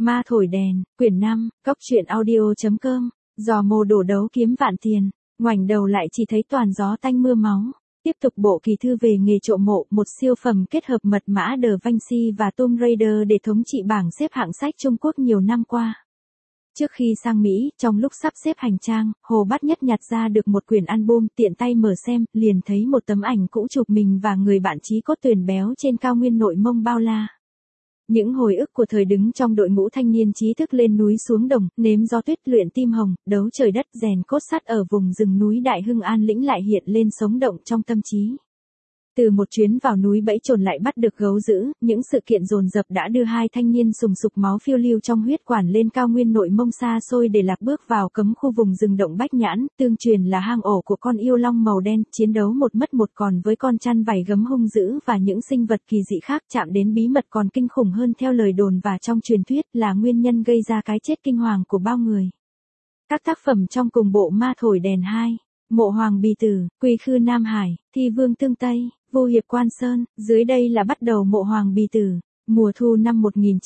Ma thổi đèn, quyển 5, cóc truyện audio.com, giò mồ đổ đấu kiếm vạn tiền, ngoảnh đầu lại chỉ thấy toàn gió tanh mưa máu. Tiếp tục bộ kỳ thư về nghề trộm mộ, một siêu phẩm kết hợp mật mã Da Vinci và Tomb Raider để thống trị bảng xếp hạng sách Trung Quốc nhiều năm qua. Trước khi sang Mỹ, trong lúc sắp xếp hành trang, Hồ Bát Nhất nhặt ra được một quyển album, tiện tay mở xem, liền thấy một tấm ảnh cũ chụp mình và người bạn chí cốt tuyển béo trên cao nguyên Nội Mông bao la. Những hồi ức của thời đứng trong đội ngũ thanh niên trí thức lên núi xuống đồng, nếm gió tuyết luyện tim hồng, đấu trời đất rèn cốt sắt ở vùng rừng núi Đại Hưng An Lĩnh lại hiện lên sống động trong tâm trí. Từ một chuyến vào núi bẫy trồn lại bắt được gấu dữ, những sự kiện dồn dập đã đưa hai thanh niên sùng sục máu phiêu lưu trong huyết quản lên cao nguyên Nội Mông xa xôi để lạc bước vào cấm khu vùng rừng động Bách Nhãn, tương truyền là hang ổ của con yêu long màu đen, chiến đấu một mất một còn với con chăn vảy gấm hung dữ và những sinh vật kỳ dị khác, chạm đến bí mật còn kinh khủng hơn theo lời đồn và trong truyền thuyết là nguyên nhân gây ra cái chết kinh hoàng của bao người. Các tác phẩm trong cùng bộ Ma thổi đèn 2, Mộ Hoàng Bì Tử, Quy Khư Nam Hải, Thi Vương Tương Tây, Vô Hiệp Quan Sơn, dưới đây là bắt đầu Mộ Hoàng Bì Tử. Mùa thu năm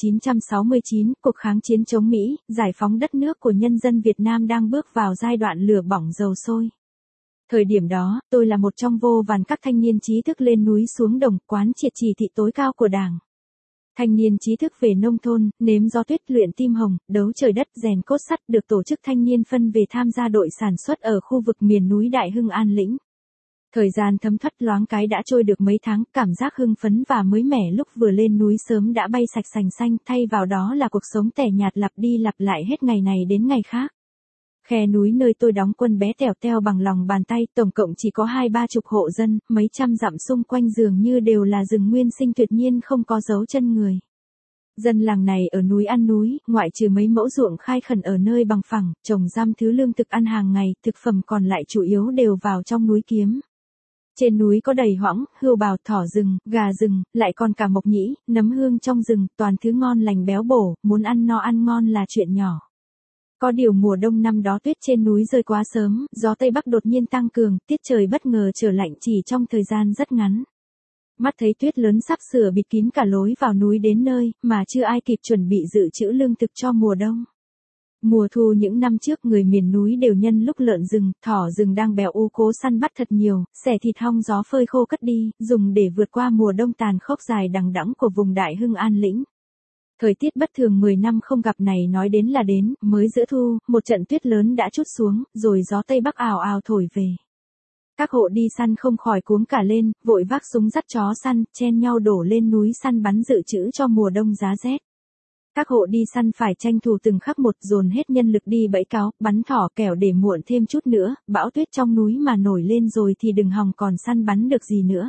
1969, cuộc kháng chiến chống Mỹ, giải phóng đất nước của nhân dân Việt Nam đang bước vào giai đoạn lửa bỏng dầu sôi. Thời điểm đó, tôi là một trong vô vàn các thanh niên trí thức lên núi xuống đồng, quán triệt chỉ thị tối cao của Đảng. Thanh niên trí thức về nông thôn, nếm gió tuyết luyện tim hồng, đấu trời đất rèn cốt sắt được tổ chức thanh niên phân về tham gia đội sản xuất ở khu vực miền núi Đại Hưng An Lĩnh. Thời gian thấm thoắt loáng cái đã trôi được mấy tháng, cảm giác hưng phấn và mới mẻ lúc vừa lên núi sớm đã bay sạch sành xanh, thay vào đó là cuộc sống tẻ nhạt lặp đi lặp lại hết ngày này đến ngày khác. Khe núi nơi tôi đóng quân bé tèo teo bằng lòng bàn tay, tổng cộng chỉ có 20-30 hộ dân, mấy trăm dặm xung quanh dường như đều là rừng nguyên sinh tuyệt nhiên không có dấu chân người. Dân làng này ở núi ăn núi, ngoại trừ mấy mẫu ruộng khai khẩn ở nơi bằng phẳng, trồng răm thứ lương thực ăn hàng ngày, thực phẩm còn lại chủ yếu đều vào trong núi kiếm. Trên núi có đầy hoãng, hươu bào, thỏ rừng, gà rừng, lại còn cả mộc nhĩ, nấm hương trong rừng, toàn thứ ngon lành béo bổ, muốn ăn no ăn ngon là chuyện nhỏ. Có điều mùa đông năm đó tuyết trên núi rơi quá sớm, gió Tây Bắc đột nhiên tăng cường, tiết trời bất ngờ trở lạnh chỉ trong thời gian rất ngắn. Mắt thấy tuyết lớn sắp sửa bịt kín cả lối vào núi đến nơi, mà chưa ai kịp chuẩn bị dự trữ lương thực cho mùa đông. Mùa thu những năm trước người miền núi đều nhân lúc lợn rừng, thỏ rừng đang bèo u cố săn bắt thật nhiều, xẻ thịt hong gió phơi khô cất đi, dùng để vượt qua mùa đông tàn khốc dài đằng đẵng của vùng Đại Hưng An Lĩnh. Thời tiết bất thường 10 năm không gặp này nói đến là đến, mới giữa thu, một trận tuyết lớn đã trút xuống, rồi gió Tây Bắc ào ào thổi về. Các hộ đi săn không khỏi cuống cả lên, vội vác súng dắt chó săn, chen nhau đổ lên núi săn bắn dự trữ cho mùa đông giá rét. Các hộ đi săn phải tranh thủ từng khắc một, dồn hết nhân lực đi bẫy cáo, bắn thỏ kẻo để muộn thêm chút nữa, bão tuyết trong núi mà nổi lên rồi thì đừng hòng còn săn bắn được gì nữa.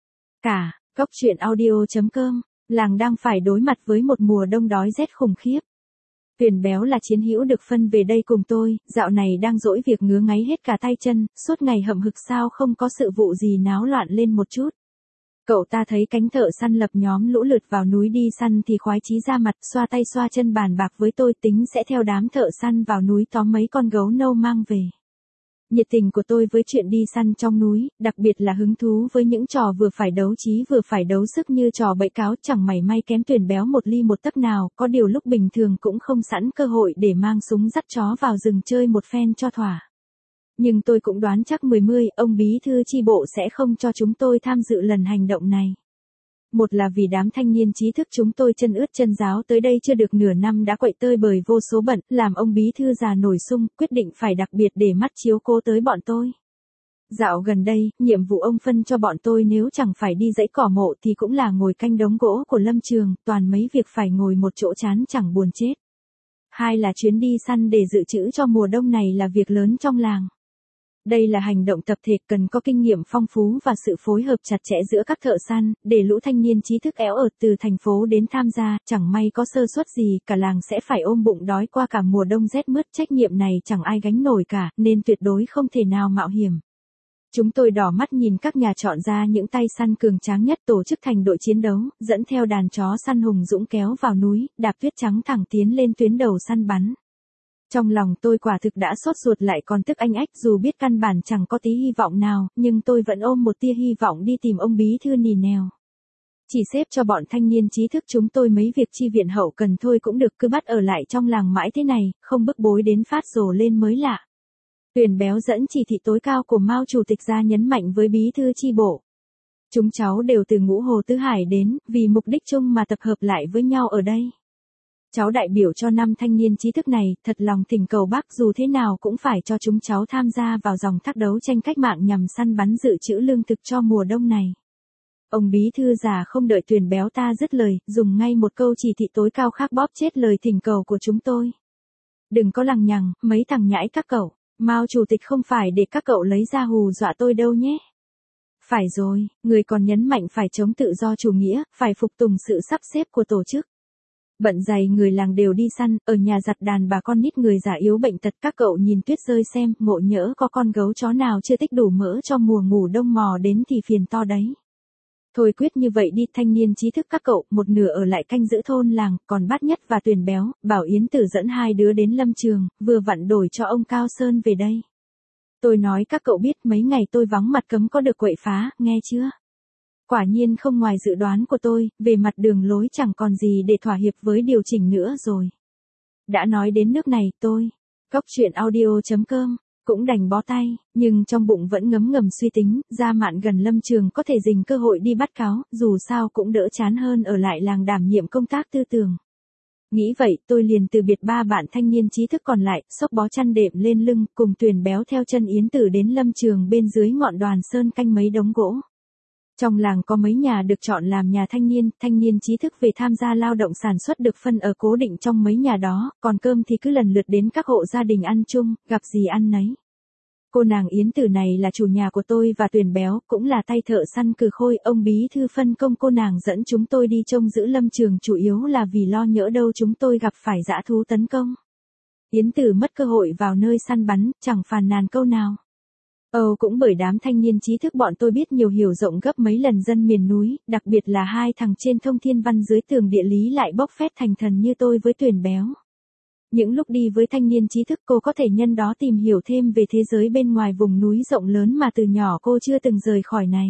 Cóc truyện audio.com, làng đang phải đối mặt với một mùa đông đói rét khủng khiếp. Tuyển béo là chiến hữu được phân về đây cùng tôi, dạo này đang dỗi việc ngứa ngáy hết cả tay chân, suốt ngày hậm hực sao không có sự vụ gì náo loạn lên một chút. Cậu ta thấy cánh thợ săn lập nhóm lũ lượt vào núi đi săn thì khoái chí ra mặt, xoa tay xoa chân bàn bạc với tôi, tính sẽ theo đám thợ săn vào núi tóm mấy con gấu nâu mang về. Nhiệt tình của tôi với chuyện đi săn trong núi, đặc biệt là hứng thú với những trò vừa phải đấu trí vừa phải đấu sức như trò bẫy cáo, chẳng mảy may kém tuyển béo một ly một tấc nào, có điều lúc bình thường cũng không sẵn cơ hội để mang súng dắt chó vào rừng chơi một phen cho thỏa. Nhưng tôi cũng đoán chắc 10 ông bí thư chi bộ sẽ không cho chúng tôi tham dự lần hành động này. Một là vì đám thanh niên trí thức chúng tôi chân ướt chân ráo tới đây chưa được nửa năm đã quậy tơi bời vô số bận, làm ông bí thư già nổi sung, quyết định phải đặc biệt để mắt chiếu cố tới bọn tôi. Dạo gần đây, nhiệm vụ ông phân cho bọn tôi nếu chẳng phải đi dãy cỏ mộ thì cũng là ngồi canh đống gỗ của lâm trường, toàn mấy việc phải ngồi một chỗ chán chẳng buồn chết. Hai là chuyến đi săn để dự trữ cho mùa đông này là việc lớn trong làng. Đây là hành động tập thể cần có kinh nghiệm phong phú và sự phối hợp chặt chẽ giữa các thợ săn, để lũ thanh niên trí thức éo ợt từ thành phố đến tham gia, chẳng may có sơ suất gì, cả làng sẽ phải ôm bụng đói qua cả mùa đông rét mướt, trách nhiệm này chẳng ai gánh nổi cả, nên tuyệt đối không thể nào mạo hiểm. Chúng tôi đỏ mắt nhìn các nhà chọn ra những tay săn cường tráng nhất tổ chức thành đội chiến đấu, dẫn theo đàn chó săn hùng dũng kéo vào núi, đạp tuyết trắng thẳng tiến lên tuyến đầu săn bắn. Trong lòng tôi quả thực đã sốt ruột lại còn tức anh ách, dù biết căn bản chẳng có tí hy vọng nào, nhưng tôi vẫn ôm một tia hy vọng đi tìm ông bí thư nì nèo. Chỉ xếp cho bọn thanh niên trí thức chúng tôi mấy việc chi viện hậu cần thôi cũng được, cứ bắt ở lại trong làng mãi thế này, không bức bối đến phát rồ lên mới lạ. Tuyền Béo dẫn chỉ thị tối cao của Mao chủ tịch ra nhấn mạnh với bí thư chi bộ. Chúng cháu đều từ Ngũ Hồ Tứ Hải đến, vì mục đích chung mà tập hợp lại với nhau ở đây. Cháu đại biểu cho 5 thanh niên trí thức này, thật lòng thỉnh cầu bác dù thế nào cũng phải cho chúng cháu tham gia vào dòng thác đấu tranh cách mạng nhằm săn bắn dự trữ lương thực cho mùa đông này. Ông bí thư già không đợi Tuyền Béo ta dứt lời, dùng ngay một câu chỉ thị tối cao khác bóp chết lời thỉnh cầu của chúng tôi. Đừng có lằng nhằng, mấy thằng nhãi các cậu, Mao chủ tịch không phải để các cậu lấy ra hù dọa tôi đâu nhé. Phải rồi, người còn nhấn mạnh phải chống tự do chủ nghĩa, phải phục tùng sự sắp xếp của tổ chức. Bận dày người làng đều đi săn, ở nhà giặt đàn bà con nít người già yếu bệnh tật, các cậu nhìn tuyết rơi xem, ngộ nhỡ có con gấu chó nào chưa tích đủ mỡ cho mùa ngủ đông mò đến thì phiền to đấy. Thôi quyết như vậy đi, thanh niên trí thức các cậu, một nửa ở lại canh giữ thôn làng, còn Bát Nhất và Tuyền Béo, bảo Yến Tử dẫn 2 đứa đến lâm trường, vừa vặn đổi cho ông Cao Sơn về đây. Tôi nói các cậu biết mấy ngày tôi vắng mặt cấm có được quậy phá, nghe chưa? Quả nhiên không ngoài dự đoán của tôi, về mặt đường lối chẳng còn gì để thỏa hiệp với điều chỉnh nữa rồi. Đã nói đến nước này, tôi, coctruyện.audio.com, cũng đành bó tay, nhưng trong bụng vẫn ngấm ngầm suy tính, ra mạn gần lâm trường có thể dình cơ hội đi bắt cáo, dù sao cũng đỡ chán hơn ở lại làng đảm nhiệm công tác tư tưởng. Nghĩ vậy, tôi liền từ biệt 3 bạn thanh niên trí thức còn lại, xốc bó chăn đệm lên lưng, cùng Tuyền Béo theo chân Yến Tử đến lâm trường bên dưới ngọn Đoàn Sơn canh mấy đống gỗ. Trong làng có mấy nhà được chọn làm nhà thanh niên trí thức về tham gia lao động sản xuất được phân ở cố định trong mấy nhà đó, còn cơm thì cứ lần lượt đến các hộ gia đình ăn chung, gặp gì ăn nấy. Cô nàng Yến Tử này là chủ nhà của tôi và Tuyền Béo, cũng là tay thợ săn cừ khôi, ông bí thư phân công cô nàng dẫn chúng tôi đi trông giữ lâm trường chủ yếu là vì lo nhỡ đâu chúng tôi gặp phải dã thú tấn công. Yến Tử mất cơ hội vào nơi săn bắn, chẳng phàn nàn câu nào. Cũng bởi đám thanh niên trí thức bọn tôi biết nhiều hiểu rộng gấp mấy lần dân miền núi, đặc biệt là 2 thằng trên thông thiên văn dưới tường địa lý lại bốc phét thành thần như tôi với Tuyền Béo. Những lúc đi với thanh niên trí thức cô có thể nhân đó tìm hiểu thêm về thế giới bên ngoài vùng núi rộng lớn mà từ nhỏ cô chưa từng rời khỏi này.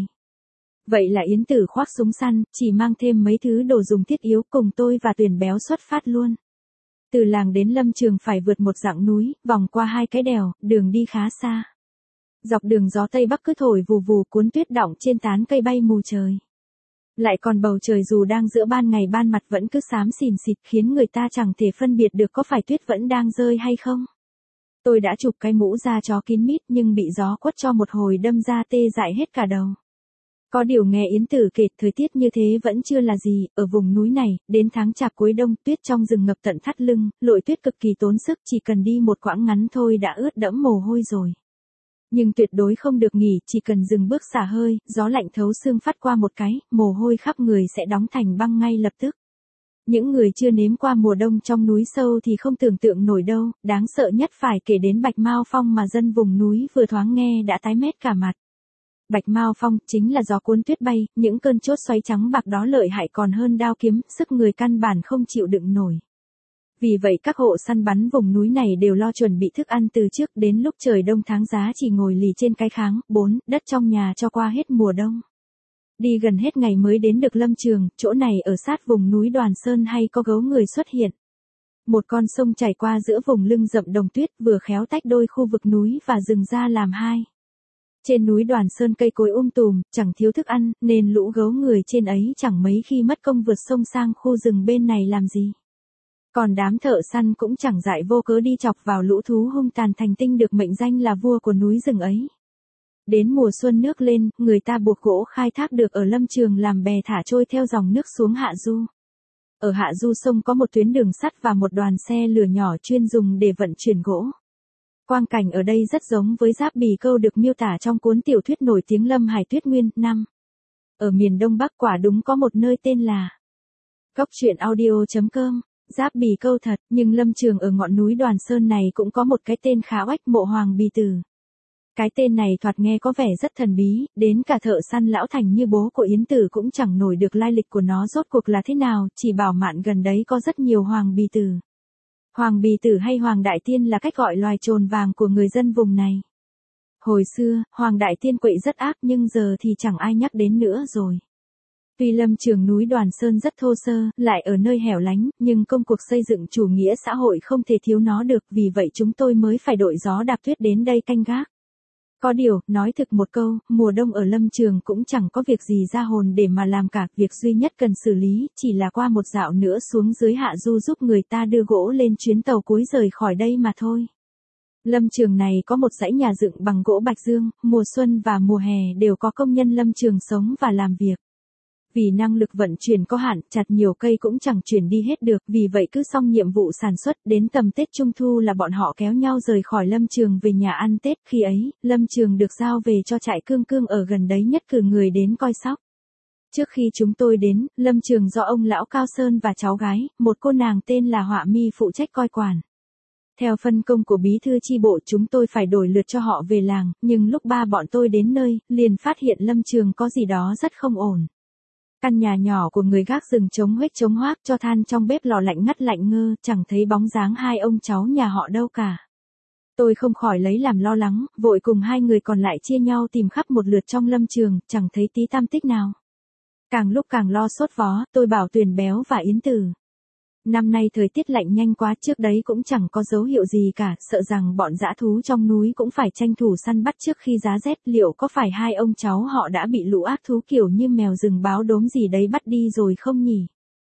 Vậy là Yến Tử khoác súng săn, chỉ mang thêm mấy thứ đồ dùng thiết yếu cùng tôi và Tuyền Béo xuất phát luôn. Từ làng đến lâm trường phải vượt một dãy núi, vòng qua 2 cái đèo, đường đi khá xa. Dọc đường gió Tây Bắc cứ thổi vù vù cuốn tuyết đọng trên tán cây bay mù trời. Lại còn bầu trời dù đang giữa ban ngày ban mặt vẫn cứ xám xìn xịt khiến người ta chẳng thể phân biệt được có phải tuyết vẫn đang rơi hay không. Tôi đã chụp cái mũ da chó kín mít nhưng bị gió quất cho một hồi đâm ra tê dại hết cả đầu. Có điều nghe Yến Tử kể thời tiết như thế vẫn chưa là gì, ở vùng núi này, đến tháng chạp cuối đông tuyết trong rừng ngập tận thắt lưng, lội tuyết cực kỳ tốn sức chỉ cần đi một quãng ngắn thôi đã ướt đẫm mồ hôi rồi. Nhưng tuyệt đối không được nghỉ, chỉ cần dừng bước xả hơi, gió lạnh thấu xương phát qua một cái, mồ hôi khắp người sẽ đóng thành băng ngay lập tức. Những người chưa nếm qua mùa đông trong núi sâu thì không tưởng tượng nổi đâu, đáng sợ nhất phải kể đến Bạch Mao Phong mà dân vùng núi vừa thoáng nghe đã tái mét cả mặt. Bạch Mao Phong chính là gió cuốn tuyết bay, những cơn chốt xoáy trắng bạc đó lợi hại còn hơn đao kiếm, sức người căn bản không chịu đựng nổi. Vì vậy các hộ săn bắn vùng núi này đều lo chuẩn bị thức ăn từ trước, đến lúc trời đông tháng giá chỉ ngồi lì trên cái kháng, 4, đất trong nhà cho qua hết mùa đông. Đi gần hết ngày mới đến được lâm trường, chỗ này ở sát vùng núi Đoàn Sơn hay có gấu người xuất hiện. Một con sông chảy qua giữa vùng lưng rậm đồng tuyết vừa khéo tách đôi khu vực núi và rừng ra làm hai. Trên núi Đoàn Sơn cây cối tùm, chẳng thiếu thức ăn, nên lũ gấu người trên ấy chẳng mấy khi mất công vượt sông sang khu rừng bên này làm gì. Còn đám thợ săn cũng chẳng dại vô cớ đi chọc vào lũ thú hung tàn thành tinh được mệnh danh là vua của núi rừng ấy. Đến mùa xuân nước lên, người ta buộc gỗ khai thác được ở lâm trường làm bè thả trôi theo dòng nước xuống hạ du. Ở hạ du sông có một tuyến đường sắt và một đoàn xe lửa nhỏ chuyên dùng để vận chuyển gỗ. Quang cảnh ở đây rất giống với Giáp Bì Câu được miêu tả trong cuốn tiểu thuyết nổi tiếng Lâm Hải Tuyết Nguyên, 5. Ở miền Đông Bắc quả đúng có một nơi tên là coctruyện.audio.com. Giáp Bì Câu thật, nhưng lâm trường ở ngọn núi Đoàn Sơn này cũng có một cái tên khá oách, Mộ Hoàng Bì Tử. Cái tên này thoạt nghe có vẻ rất thần bí, đến cả thợ săn lão thành như bố của Yến Tử cũng chẳng nổi được lai lịch của nó rốt cuộc là thế nào, chỉ bảo mạn gần đấy có rất nhiều Hoàng Bì Tử. Hoàng Bì Tử hay Hoàng Đại Tiên là cách gọi loài trồn vàng của người dân vùng này. Hồi xưa, Hoàng Đại Tiên quậy rất ác nhưng giờ thì chẳng ai nhắc đến nữa rồi. Tuy lâm trường núi Đoàn Sơn rất thô sơ, lại ở nơi hẻo lánh, nhưng công cuộc xây dựng chủ nghĩa xã hội không thể thiếu nó được, vì vậy chúng tôi mới phải đội gió đạp tuyết đến đây canh gác. Có điều, nói thực một câu, mùa đông ở lâm trường cũng chẳng có việc gì ra hồn để mà làm cả, việc duy nhất cần xử lý, chỉ là qua một dạo nữa xuống dưới hạ du giúp người ta đưa gỗ lên chuyến tàu cuối rời khỏi đây mà thôi. Lâm trường này có một dãy nhà dựng bằng gỗ bạch dương, mùa xuân và mùa hè đều có công nhân lâm trường sống và làm việc. Vì năng lực vận chuyển có hạn, chặt nhiều cây cũng chẳng chuyển đi hết được, vì vậy cứ xong nhiệm vụ sản xuất, đến tầm Tết Trung Thu là bọn họ kéo nhau rời khỏi lâm trường về nhà ăn Tết, khi ấy, lâm trường được giao về cho trại cương cương ở gần đấy nhất cử người đến coi sóc. Trước khi chúng tôi đến, lâm trường do ông lão Cao Sơn và cháu gái, một cô nàng tên là Họa Mi phụ trách coi quản. Theo phân công của bí thư chi bộ chúng tôi phải đổi lượt cho họ về làng, nhưng lúc ba bọn tôi đến nơi, liền phát hiện lâm trường có gì đó rất không ổn. Căn nhà nhỏ của người gác rừng chống huếch chống hoác cho than trong bếp lò lạnh ngắt lạnh ngơ, chẳng thấy bóng dáng hai ông cháu nhà họ đâu cả. Tôi không khỏi lấy làm lo lắng, vội cùng hai người còn lại chia nhau tìm khắp một lượt trong lâm trường, chẳng thấy tí tăm tích nào. Càng lúc càng lo sốt vó, tôi bảo Tuyền Béo và Yến Tử. Năm nay thời tiết lạnh nhanh quá, trước đấy cũng chẳng có dấu hiệu gì cả, sợ rằng bọn dã thú trong núi cũng phải tranh thủ săn bắt trước khi giá rét, liệu có phải hai ông cháu họ đã bị lũ ác thú kiểu như mèo rừng báo đốm gì đấy bắt đi rồi không nhỉ?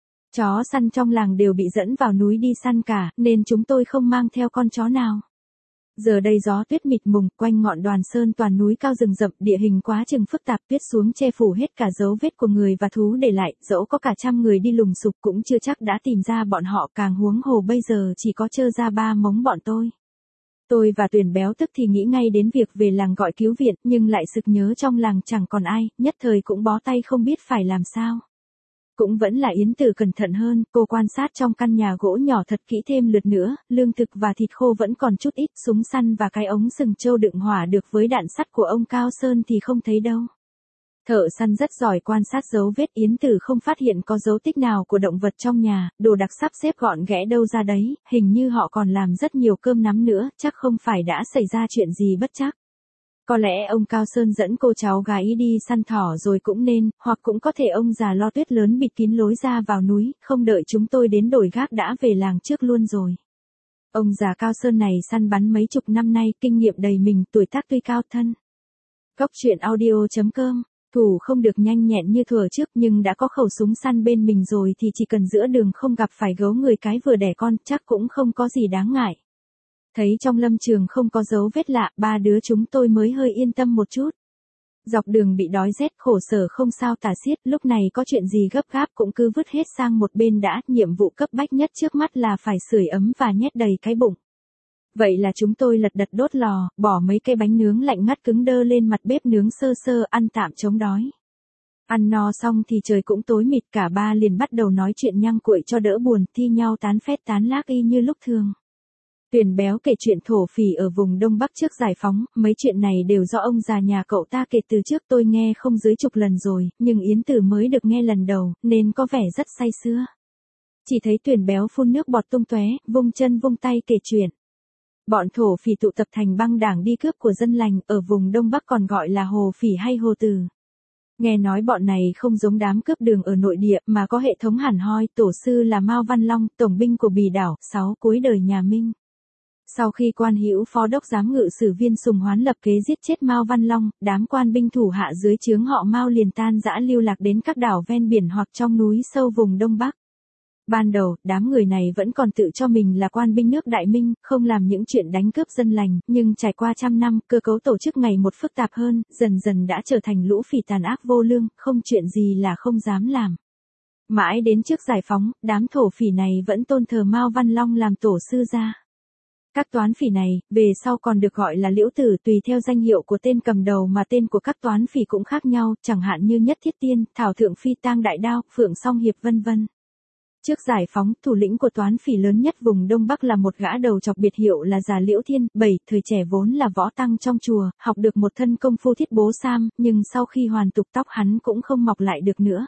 Chó săn trong làng đều bị dẫn vào núi đi săn cả, nên chúng tôi không mang theo con chó nào. Giờ đây gió tuyết mịt mùng, quanh ngọn Đoàn Sơn toàn núi cao rừng rậm, địa hình quá chừng phức tạp, tuyết xuống che phủ hết cả dấu vết của người và thú để lại, dẫu có cả trăm người đi lùng sục cũng chưa chắc đã tìm ra bọn họ, càng huống hồ bây giờ chỉ có trơ ra ba mống bọn tôi. Tôi và Tuyền Béo tức thì nghĩ ngay đến việc về làng gọi cứu viện, nhưng lại sực nhớ trong làng chẳng còn ai, nhất thời cũng bó tay không biết phải làm sao. Cũng vẫn là Yến Tử cẩn thận hơn, cô quan sát trong căn nhà gỗ nhỏ thật kỹ thêm lượt nữa, lương thực và thịt khô vẫn còn chút ít, súng săn và cái ống sừng trâu đựng hỏa được với đạn sắt của ông Cao Sơn thì không thấy đâu. Thợ săn rất giỏi quan sát dấu vết, Yến Tử không phát hiện có dấu tích nào của động vật trong nhà, đồ đạc sắp xếp gọn ghẽ đâu ra đấy, hình như họ còn làm rất nhiều cơm nắm nữa, chắc không phải đã xảy ra chuyện gì bất trắc. Có lẽ ông Cao Sơn dẫn cô cháu gái đi săn thỏ rồi cũng nên, hoặc cũng có thể ông già lo tuyết lớn bịt kín lối ra vào núi, không đợi chúng tôi đến đổi gác đã về làng trước luôn rồi. Ông già Cao Sơn này săn bắn mấy chục năm nay, kinh nghiệm đầy mình, tuổi tác tuy cao thân. Cốc truyện audio.com, thủ không được nhanh nhẹn như thuở trước nhưng đã có khẩu súng săn bên mình rồi thì chỉ cần giữa đường không gặp phải gấu người cái vừa đẻ con chắc cũng không có gì đáng ngại. Thấy trong lâm trường không có dấu vết lạ, ba đứa chúng tôi mới hơi yên tâm một chút. Dọc đường bị đói rét khổ sở không sao tả xiết, lúc này có chuyện gì gấp gáp cũng cứ vứt hết sang một bên đã, nhiệm vụ cấp bách nhất trước mắt là phải sưởi ấm và nhét đầy cái bụng. Vậy là chúng tôi lật đật đốt lò, bỏ mấy cây bánh nướng lạnh ngắt cứng đơ lên mặt bếp nướng sơ sơ ăn tạm chống đói. Ăn no xong thì trời cũng tối mịt, cả ba liền bắt đầu nói chuyện nhăng cuội cho đỡ buồn, thi nhau tán phét tán lác y như lúc thường. Tuyền Béo kể chuyện thổ phỉ ở vùng Đông Bắc trước giải phóng, mấy chuyện này đều do ông già nhà cậu ta kể từ trước tôi nghe không dưới chục lần rồi, nhưng Yến Tử mới được nghe lần đầu, nên có vẻ rất say sưa. Chỉ thấy Tuyền Béo phun nước bọt tung tóe, vung chân vung tay kể chuyện. Bọn thổ phỉ tụ tập thành băng đảng đi cướp của dân lành, ở vùng Đông Bắc còn gọi là hồ phỉ hay hồ tử. Nghe nói bọn này không giống đám cướp đường ở nội địa mà có hệ thống hẳn hoi, tổ sư là Mao Văn Long, tổng binh của Bì Đảo, 6 cuối đời nhà Minh. Sau khi quan hữu phó đốc giám ngự sử Viên Sùng Hoán lập kế giết chết Mao Văn Long, đám quan binh thủ hạ dưới trướng họ Mao liền tan rã lưu lạc đến các đảo ven biển hoặc trong núi sâu vùng Đông Bắc. Ban đầu, đám người này vẫn còn tự cho mình là quan binh nước Đại Minh, không làm những chuyện đánh cướp dân lành, nhưng trải qua trăm năm, cơ cấu tổ chức ngày một phức tạp hơn, dần dần đã trở thành lũ phỉ tàn ác vô lương, không chuyện gì là không dám làm. Mãi đến trước giải phóng, đám thổ phỉ này vẫn tôn thờ Mao Văn Long làm tổ sư gia. Các toán phỉ này, về sau còn được gọi là liễu tử tùy theo danh hiệu của tên cầm đầu mà tên của các toán phỉ cũng khác nhau, chẳng hạn như Nhất Thiết Tiên, Thảo Thượng Phi Tang Đại Đao, Phượng Song Hiệp vân vân. Trước giải phóng, thủ lĩnh của toán phỉ lớn nhất vùng Đông Bắc là một gã đầu chọc biệt hiệu là Già Liễu Thiên, thời trẻ vốn là võ tăng trong chùa, học được một thân công phu thiết bố sam, nhưng sau khi hoàn tục tóc hắn cũng không mọc lại được nữa.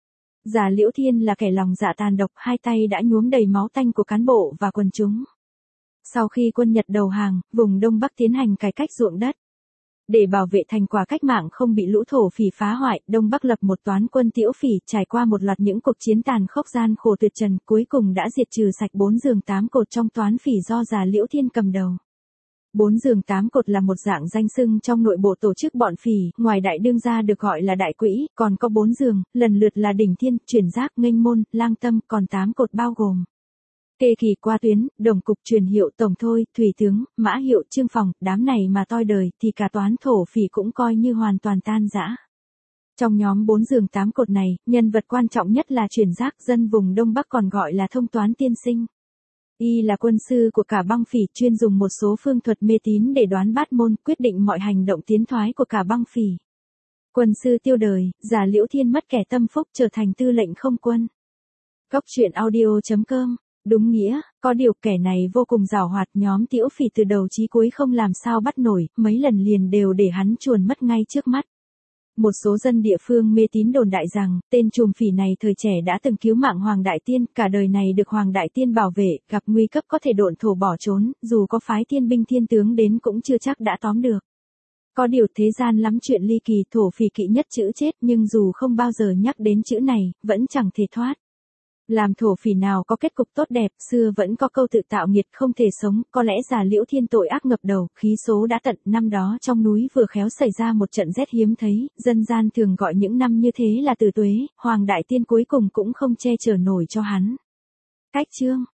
Già Liễu Thiên là kẻ lòng dạ tàn độc, hai tay đã nhuốm đầy máu tanh của cán bộ và quần chúng. Sau khi quân Nhật đầu hàng, vùng Đông Bắc tiến hành cải cách ruộng đất. Để bảo vệ thành quả cách mạng không bị lũ thổ phỉ phá hoại, Đông Bắc lập một toán quân Tiễu Phỉ, trải qua một loạt những cuộc chiến tàn khốc gian khổ tuyệt trần, cuối cùng đã diệt trừ sạch 4 giường 8 cột trong toán phỉ do già Liễu Thiên cầm đầu. 4 giường 8 cột là một dạng danh xưng trong nội bộ tổ chức bọn phỉ, ngoài đại đương gia được gọi là đại quỹ, còn có 4 giường, lần lượt là Đỉnh Thiên, Chuyển Giác, Nghênh Môn, Lang Tâm, còn 8 cột bao gồm Kê Kỳ, Qua Tuyến, Đồng Cục, Truyền Hiệu, Tổng Thôi, Thủy Tướng, Mã Hiệu, Trương Phòng, đám này mà toi đời thì cả toán thổ phỉ cũng coi như hoàn toàn tan rã. Trong nhóm 4 giường 8 cột này, nhân vật quan trọng nhất là Chuyển Giác, dân vùng Đông Bắc còn gọi là Thông Toán Tiên Sinh. Y là quân sư của cả băng phỉ, chuyên dùng một số phương thuật mê tín để đoán bát môn, quyết định mọi hành động tiến thoái của cả băng phỉ. Quân sư tiêu đời, già Liễu Thiên mất kẻ tâm phúc, trở thành tư lệnh không quân. Góc truyện audio.com. Đúng nghĩa, có điều kẻ này vô cùng giàu hoạt, nhóm Tiễu Phỉ từ đầu chí cuối không làm sao bắt nổi, mấy lần liền đều để hắn chuồn mất ngay trước mắt. Một số dân địa phương mê tín đồn đại rằng, tên trùm phỉ này thời trẻ đã từng cứu mạng Hoàng Đại Tiên, cả đời này được Hoàng Đại Tiên bảo vệ, gặp nguy cấp có thể độn thổ bỏ trốn, dù có phái thiên binh thiên tướng đến cũng chưa chắc đã tóm được. Có điều thế gian lắm chuyện ly kỳ, thổ phỉ kỵ nhất chữ chết, nhưng dù không bao giờ nhắc đến chữ này, vẫn chẳng thể thoát. Làm thổ phỉ nào có kết cục tốt đẹp, xưa vẫn có câu tự tạo nghiệt không thể sống, có lẽ già Liễu Thiên tội ác ngập đầu, khí số đã tận, năm đó trong núi vừa khéo xảy ra một trận rét hiếm thấy, dân gian thường gọi những năm như thế là tử tuế, Hoàng Đại Tiên cuối cùng cũng không che chở nổi cho hắn. Cách chương